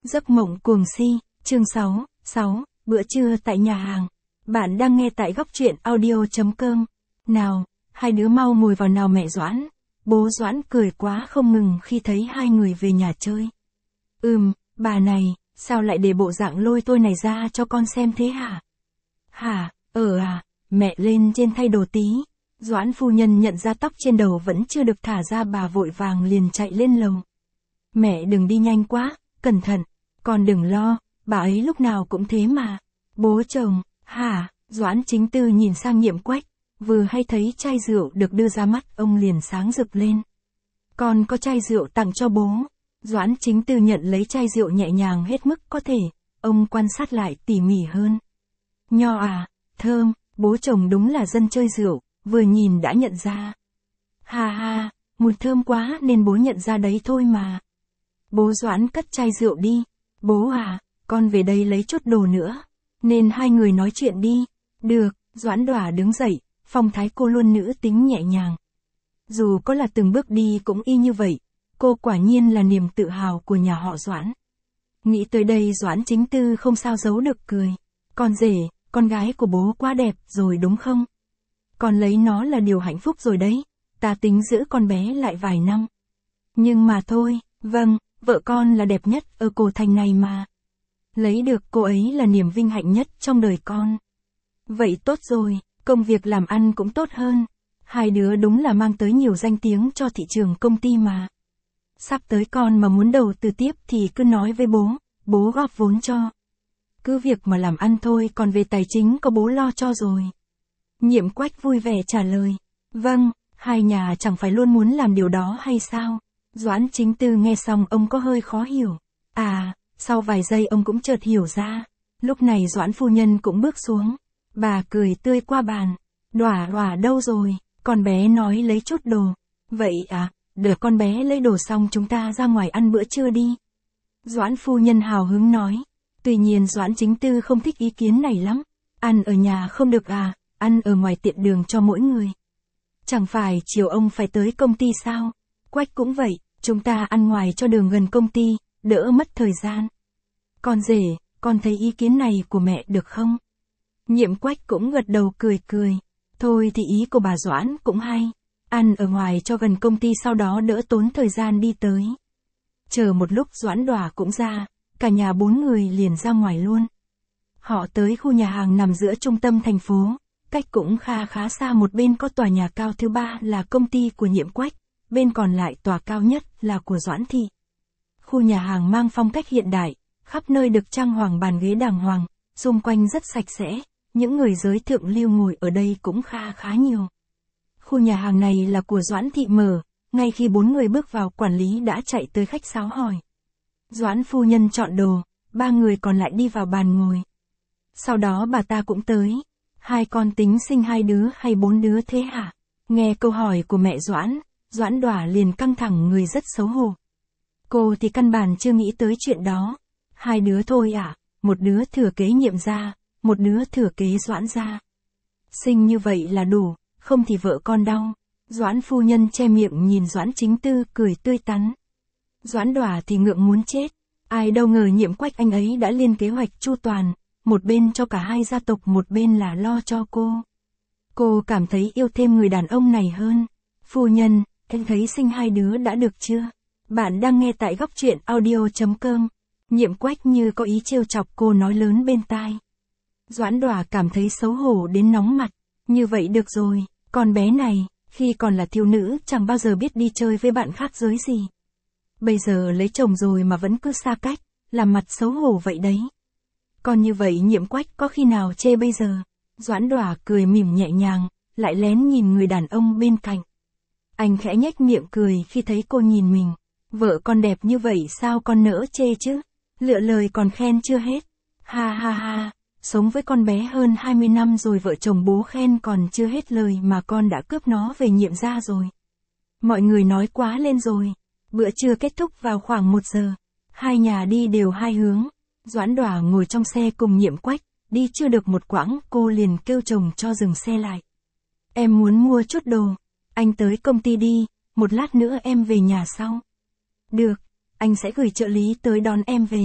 Giấc mộng cuồng si, chương 6, bữa trưa tại nhà hàng. Bạn đang nghe tại góc truyện audio.com. Nào, hai đứa mau ngồi vào nào mẹ Doãn. Bố Doãn cười quá không ngừng khi thấy hai người về nhà chơi. Bà này, sao lại để bộ dạng lôi tôi này ra cho con xem thế hả? Hả, mẹ lên trên thay đồ tí. Doãn phu nhân nhận ra tóc trên đầu vẫn chưa được thả ra, bà vội vàng liền chạy lên lầu. Mẹ đừng đi nhanh quá, cẩn thận, con đừng lo, bà ấy lúc nào cũng thế mà. Bố chồng, hả? Doãn Chính Tư nhìn sang Nhiệm Quách, vừa hay thấy chai rượu được đưa ra mắt, ông liền sáng rực lên. Con có chai rượu tặng cho bố. Doãn Chính Tư nhận lấy chai rượu nhẹ nhàng hết mức có thể, ông quan sát lại tỉ mỉ hơn. Nho à, thơm, bố chồng đúng là dân chơi rượu, vừa nhìn đã nhận ra. Ha, mùi thơm quá nên bố nhận ra đấy thôi mà. Bố Doãn cất chai rượu đi. Bố à, con về đây lấy chút đồ nữa. Nên hai người nói chuyện đi. Được, Doãn Đỏa đứng dậy, phong thái cô luôn nữ tính nhẹ nhàng. Dù có là từng bước đi cũng y như vậy, cô quả nhiên là niềm tự hào của nhà họ Doãn. Nghĩ tới đây Doãn Chính Tư không sao giấu được cười. Con rể, con gái của bố quá đẹp rồi đúng không? Con lấy nó là điều hạnh phúc rồi đấy, ta tính giữ con bé lại vài năm. Nhưng mà thôi, vâng, vợ con là đẹp nhất ở cổ thành này mà. Lấy được cô ấy là niềm vinh hạnh nhất trong đời con. Vậy tốt rồi, công việc làm ăn cũng tốt hơn. Hai đứa đúng là mang tới nhiều danh tiếng cho thị trường công ty mà. Sắp tới con mà muốn đầu tư tiếp thì cứ nói với bố góp vốn cho. Cứ việc mà làm ăn thôi, còn về tài chính có bố lo cho rồi. Nhiệm Quách vui vẻ trả lời. Vâng, hai nhà chẳng phải luôn muốn làm điều đó hay sao? Doãn Chính Tư nghe xong ông có hơi khó hiểu. Sau vài giây ông cũng chợt hiểu ra. Lúc này Doãn phu nhân cũng bước xuống. Bà cười tươi qua bàn. Đỏa đâu rồi? Con bé nói lấy chút đồ. Vậy à, đợi con bé lấy đồ xong chúng ta ra ngoài ăn bữa trưa đi. Doãn phu nhân hào hứng nói. Tuy nhiên Doãn Chính Tư không thích ý kiến này lắm. Ăn ở nhà không được à, ăn ở ngoài tiện đường cho mỗi người. Chẳng phải chiều ông phải tới công ty sao? Quách cũng vậy, chúng ta ăn ngoài cho đường gần công ty, đỡ mất thời gian. Con rể, con thấy ý kiến này của mẹ được không? Nhiệm Quách cũng gật đầu cười. Thôi thì ý của bà Doãn cũng hay. Ăn ở ngoài cho gần công ty sau đó đỡ tốn thời gian đi tới. Chờ một lúc Doãn Đỏa cũng ra, cả nhà bốn người liền ra ngoài luôn. Họ tới khu nhà hàng nằm giữa trung tâm thành phố, cách cũng khá xa, một bên có tòa nhà cao thứ ba là công ty của Nhiệm Quách, bên còn lại tòa cao nhất là của Doãn Thị. Khu nhà hàng mang phong cách hiện đại, khắp nơi được trang hoàng bàn ghế đàng hoàng, xung quanh rất sạch sẽ, những người giới thượng lưu ngồi ở đây cũng khá nhiều. Khu nhà hàng này là của Doãn Thị mở, ngay khi bốn người bước vào quản lý đã chạy tới khách sáo hỏi. Doãn phu nhân chọn đồ, ba người còn lại đi vào bàn ngồi. Sau đó bà ta cũng tới. Hai con tính sinh hai đứa hay bốn đứa thế hả? Nghe câu hỏi của mẹ Doãn Đỏa liền căng thẳng người rất xấu hổ. Cô thì căn bản chưa nghĩ tới chuyện đó. Hai đứa thôi à, một đứa thừa kế Nhiệm gia, một đứa thừa kế Doãn gia. Sinh như vậy là đủ, không thì vợ con đau. Doãn phu nhân che miệng nhìn Doãn Chính Tư cười tươi tắn. Doãn Đỏa thì ngượng muốn chết. Ai đâu ngờ Nhiệm Quách anh ấy đã lên kế hoạch chu toàn, một bên cho cả hai gia tộc, một bên là lo cho cô. Cô cảm thấy yêu thêm người đàn ông này hơn. Phu nhân, em thấy sinh hai đứa đã được chưa? Bạn đang nghe tại góc truyện audio.com. Nhiệm Quách như có ý trêu chọc cô nói lớn bên tai. Doãn Đỏa cảm thấy xấu hổ đến nóng mặt. Như vậy được rồi, con bé này, khi còn là thiếu nữ chẳng bao giờ biết đi chơi với bạn khác giới gì. Bây giờ lấy chồng rồi mà vẫn cứ xa cách, làm mặt xấu hổ vậy đấy. Còn như vậy Nhiệm Quách có khi nào chê bây giờ? Doãn Đỏa cười mỉm nhẹ nhàng, lại lén nhìn người đàn ông bên cạnh. Anh khẽ nhếch miệng cười khi thấy cô nhìn mình. Vợ con đẹp như vậy sao con nỡ chê chứ? Lựa lời còn khen chưa hết. Ha, sống với con bé hơn 20 năm rồi vợ chồng bố khen còn chưa hết lời mà con đã cướp nó về Nhiệm gia rồi. Mọi người nói quá lên rồi. Bữa trưa kết thúc vào khoảng 1 giờ. Hai nhà đi đều hai hướng. Doãn Đỏa ngồi trong xe cùng Nhiệm Quách, đi chưa được một quãng cô liền kêu chồng cho dừng xe lại. Em muốn mua chút đồ. Anh tới công ty đi, một lát nữa em về nhà sau. Được, anh sẽ gửi trợ lý tới đón em về.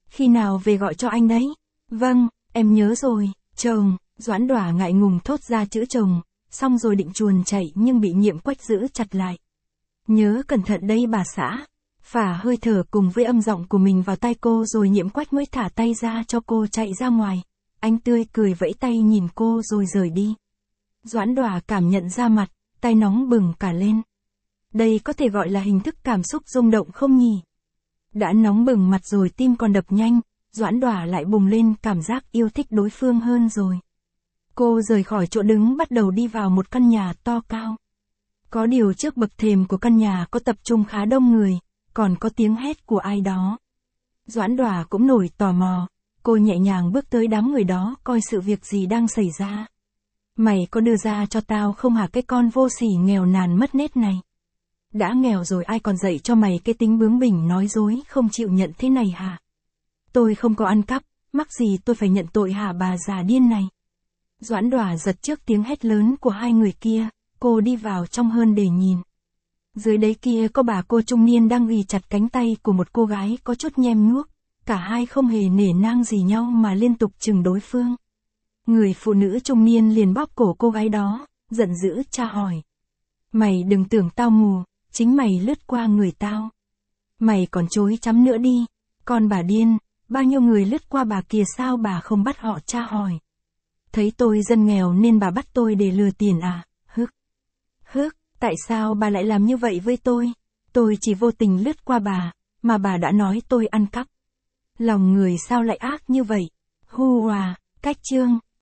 Khi nào về gọi cho anh đấy? Vâng, em nhớ rồi, chồng. Doãn Đỏa ngại ngùng thốt ra chữ chồng, xong rồi định chuồn chạy nhưng bị Nhiệm Quách giữ chặt lại. Nhớ cẩn thận đây bà xã. Phả hơi thở cùng với âm giọng của mình vào tai cô rồi Nhiệm Quách mới thả tay ra cho cô chạy ra ngoài. Anh tươi cười vẫy tay nhìn cô rồi rời đi. Doãn Đỏa cảm nhận ra mặt, tay nóng bừng cả lên. Đây có thể gọi là hình thức cảm xúc rung động không nhỉ? Đã nóng bừng mặt rồi tim còn đập nhanh, Doãn Đỏa lại bùng lên cảm giác yêu thích đối phương hơn rồi. Cô rời khỏi chỗ đứng bắt đầu đi vào một căn nhà to cao. Có điều trước bậc thềm của căn nhà có tập trung khá đông người, còn có tiếng hét của ai đó. Doãn Đỏa cũng nổi tò mò, cô nhẹ nhàng bước tới đám người đó coi sự việc gì đang xảy ra. Mày có đưa ra cho tao không hả cái con vô sỉ nghèo nàn mất nết này? Đã nghèo rồi ai còn dạy cho mày cái tính bướng bỉnh nói dối không chịu nhận thế này hả? Tôi không có ăn cắp, mắc gì tôi phải nhận tội hả bà già điên này? Doãn Đỏa giật trước tiếng hét lớn của hai người kia, cô đi vào trong hơn để nhìn. Dưới đấy kia có bà cô trung niên đang ghi chặt cánh tay của một cô gái có chút nhem nhuốc, cả hai không hề nể nang gì nhau mà liên tục chừng đối phương. Người phụ nữ trung niên liền bóp cổ cô gái đó, giận dữ tra hỏi. Mày đừng tưởng tao mù, chính mày lướt qua người tao. Mày còn chối chắm nữa đi, con bà điên, bao nhiêu người lướt qua bà kìa sao bà không bắt họ tra hỏi. Thấy tôi dân nghèo nên bà bắt tôi để lừa tiền à, hức, tại sao bà lại làm như vậy với tôi? Tôi chỉ vô tình lướt qua bà, mà bà đã nói tôi ăn cắp. Lòng người sao lại ác như vậy? Hu à, cách chương.